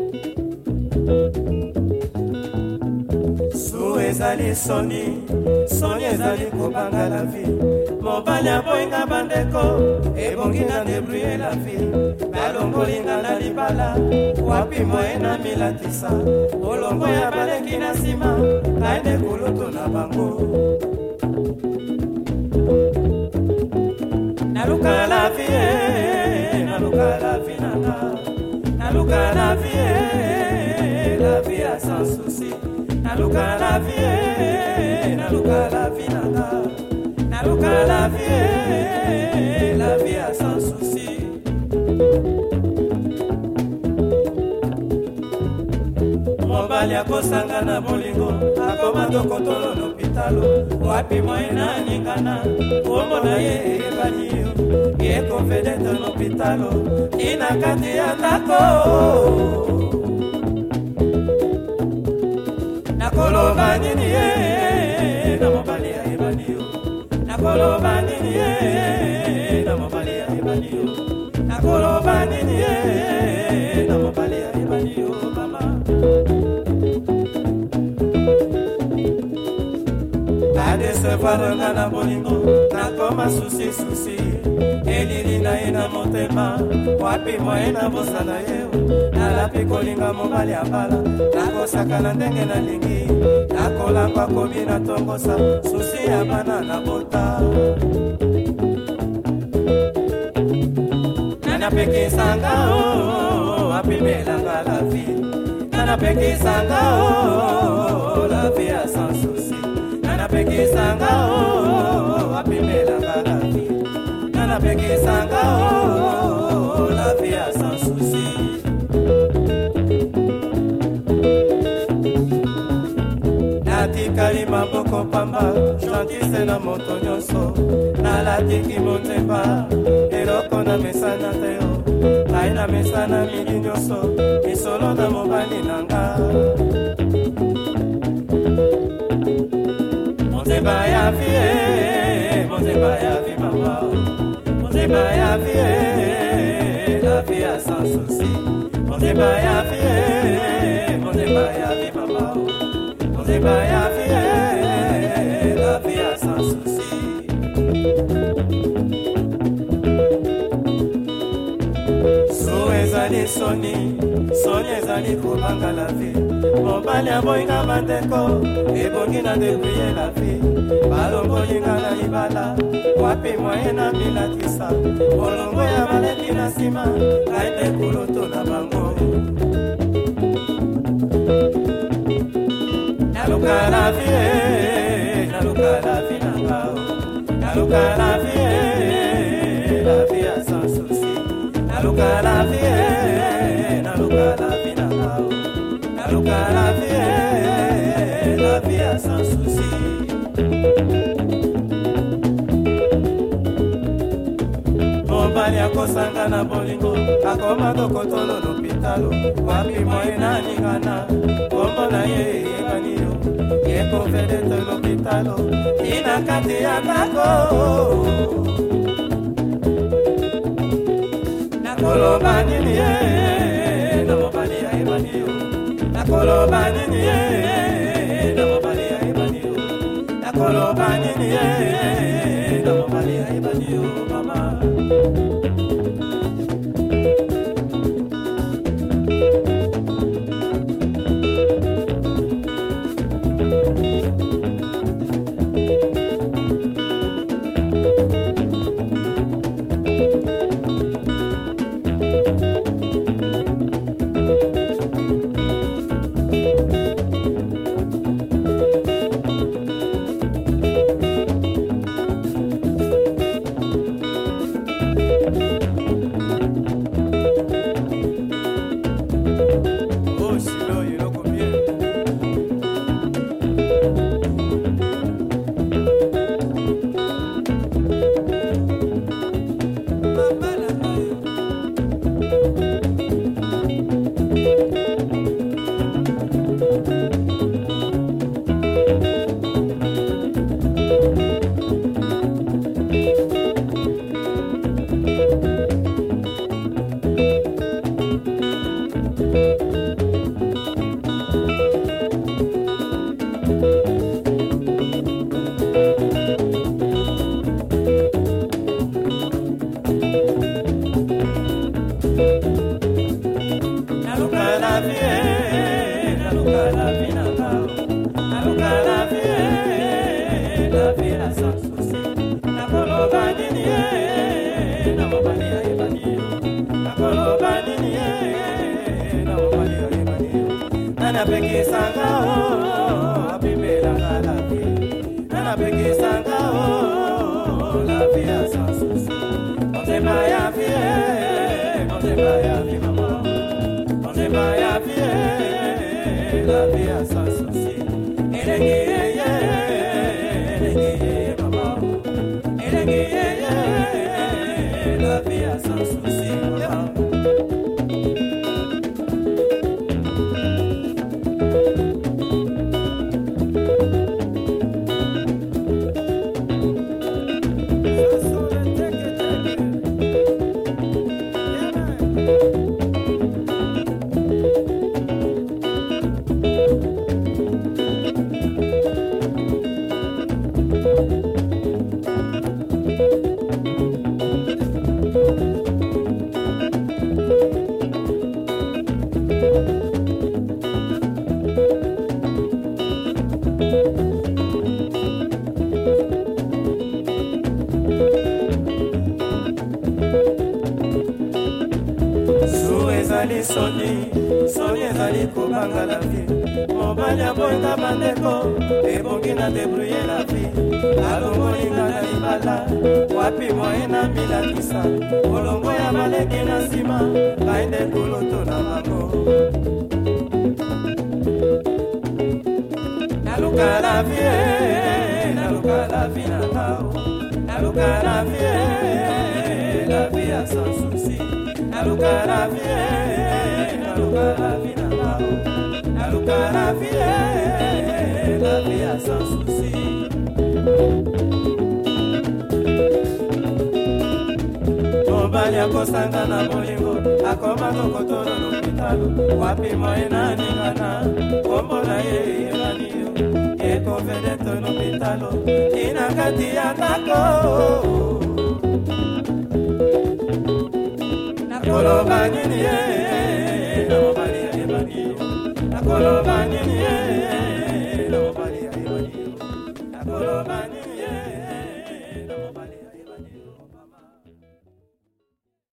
Su ezali soni, soni ezali kobanga la vie. Mobali aboyinga bandeko, ebongi na débrouiller la vie. Balongolinga na libala, wapi moye na milatisa. Olongo ya baleki na sima, kaende kulutu na bango. Naluka la vie, naluka la vie nanga. Naluka la vie sans souci. Naluka la vie nanga. Naluka la vie sans souci. Mobali akosanga na bolingo, akoma dokotolo l'hôpitalo. Wapi moye na ningana, omona ye ebali yo. Ye confidente l'hôpitalo, ina kati ya ndako. Nakoloba nini ye, na mobali ya ebali yo. Nakoloba nini ye, na mobali ya ebali yo. Nakoloba nini ye, na mobali ya ebali yo, mama. Adesevoir nga na bolingo, nakoma susi. Elili na ye na motema, wapi moye na bosana ye. Nalapi kolinga mobali ya bala, nakosaka na ndenge na lingi. Nakolamba kobi na tongosa, susi ya bana na bota. Nanapekisanga apimelanga la vie. Nanapekisanga la vie sans souci. Nanapekisanga apimelanga la vie. Nanapekisanga la vie sans souci. Natikali maboko pamba, chantise na moto nyonso. Nalatiki motemba, eloko na mesana teo. Kai na mesana mili nyonso, misolo na mobali nanga. Motemba ya vie mama. Motemba ya vie, la vie sans souci. Motemba ya vie mama. Motemba ya vie, la vie sans souci. Su ezali soni ezali kobanga la vie. Mobali aboyinga bandeko, ebongi na débrouiller la vie. Balongolinga na libala, wapi moye na milatisa. Olongo ya baleki na sima, kaende kulutu na bango. Naluka la vie nanga. Naluka la vie sans souci. Naluka la vie nanga. Naluka la vie sans souci. Mobali akosanga na bolingo, akoma dokotolo l'hôpitalo. Wapi moye na ningana, kombo na ye ebani yo. Ye confidente l'hôpitalo, ina kati ya ndako. Nakoloba nini ye, na mobali ya ebani yo. Nakoloba nini ye, na mobali ya ebani yo. Nakoloba nini ye, na mobali ya ebani yo, mama. vie, naluka la vie na ngao, naluka la vie na sans souci. Nakoloba nini na mobali ya ebani, nakoloba nini na mobali ya ebani. Nana pekisa ngao, abimela la vie, nana pekisa ngao, la vie sans souci. Motema ya vie maman, motema ya vie, la vie sans souci. Elengi maman, elengi la vie sans souci maman. Soni ezali kobanga la vie. Mobali aboyinga bandeko, ebongi na débrouiller la vie. Alongolinga na libala, wapi moye na milakisa. Kolongo ya maleki na nsima, bainde kuloto na bango. Naluka la vie na ngao, naluka la vie sans souci. Naluka la vie na ngao, naluka la vie sans souci. Mobali akosanga na bolingo, akoma kokotolo lopitalo. Wapi moye na ningana, kombo na ye eranio. Ekovedete lopitalo, ina kati ya ndako. Nakoloba nini na mobali ya ebani, nakoloba nini na mobali ya ebani, nakoloba nini na mobali ya ebani.